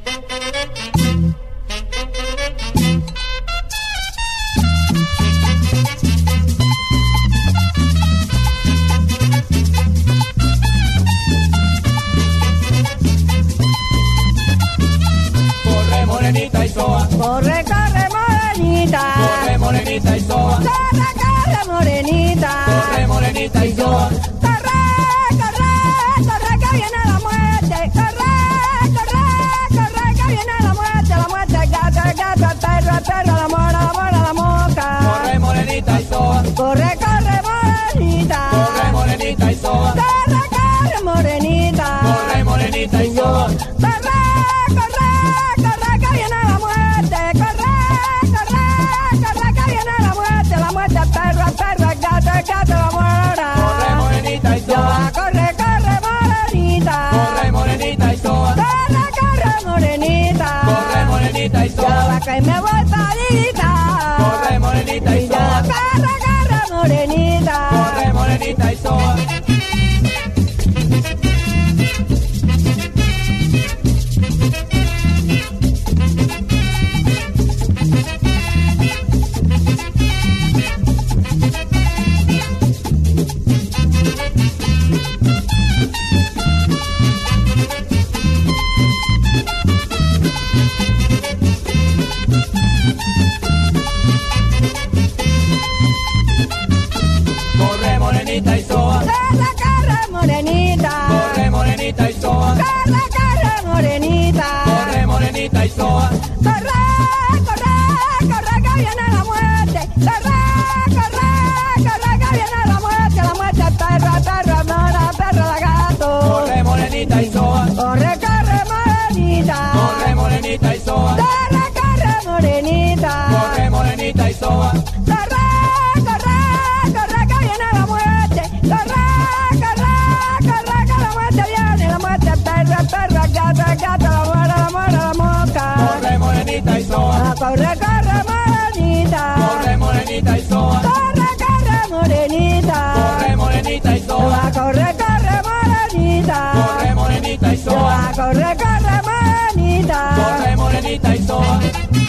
Morenita y soa, corre, corre, morenita, corre morenita y soa, corre, corre, morenita, corre morenita y soa, corre, corre, corre, que viene la muerte, corre, corre, corre, que viene la muerte, el gato, el perro, la mora, la mosca. corre morenita y soa, Corre, corre, morenita, corre morenita y soa, corre, corre, morenita, corre morenita y soa, corre, corre, corre, que viene la muerte, corre, corre, corre, que viene la muerte, el perro, el gato, la mora. corre morenita y soa, Corre, corre, morenita, corre morenita y soa, corre, corre, morenita, corre morenita y yo soa, va que me voy parita, corre morenita y soa, corre, corre, morenita, corre morenita y soa. Corre morenita y soa, corre, corre, morenita, corre morenita y soa, corre, corre, morenita, corre morenita y soa, corre, corre, corre, que viene la muerte, corre, corre, corre, que viene la muerte, perro, mora, perro, gato. corre morenita y soa, Corre, corre, morenita, corre morenita y soa, corre, corre, morenita, corre morenita y soa, corre, corre, corre, que viene la muerte, corre, corre, corre, que la muerte viene, la muerte, perro, gato, la mora, la mosca. corre morenita y soa, Corre, corre, morenita, corre morenita y soa, corre, corre, morenita, corre morenita y soa, corre, corre, morenita, corre morenita y soa, corre, corre, morenita. corre morenita y soa.